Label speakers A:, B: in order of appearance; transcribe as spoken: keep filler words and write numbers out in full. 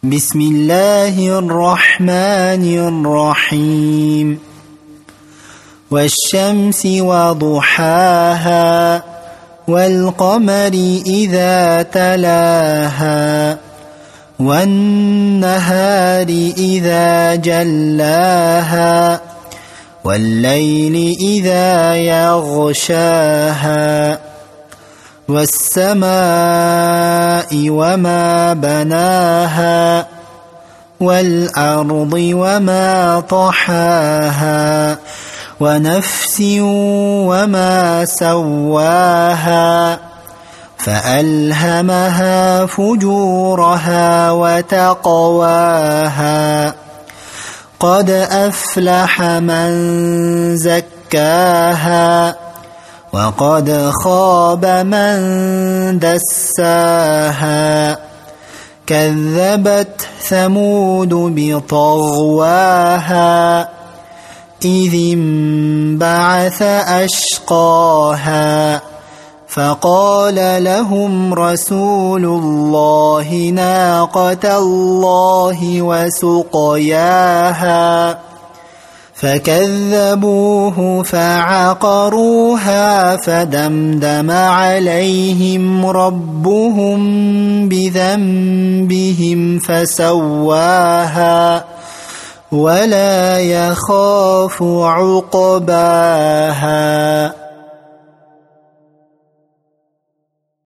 A: بسم الله الرحمن الرحيم والشمس وضحاها والقمر إذا تلاها والنهار إذا جلاها والليل إذا يغشاها والسماء وما بناها والأرض وما طحاها ونفس وما سواها فألهمها فجورها وتقواها قد أفلح من زكاها وقد خاب من دساها كذبت ثمود بطغواها إذ انبعث أشقاها فقال لهم رسول الله ناقة الله وسقياها فكذبوه فعقروها فدمدم عليهم ربهم بذنبهم فسواها ولا يخاف عقباها.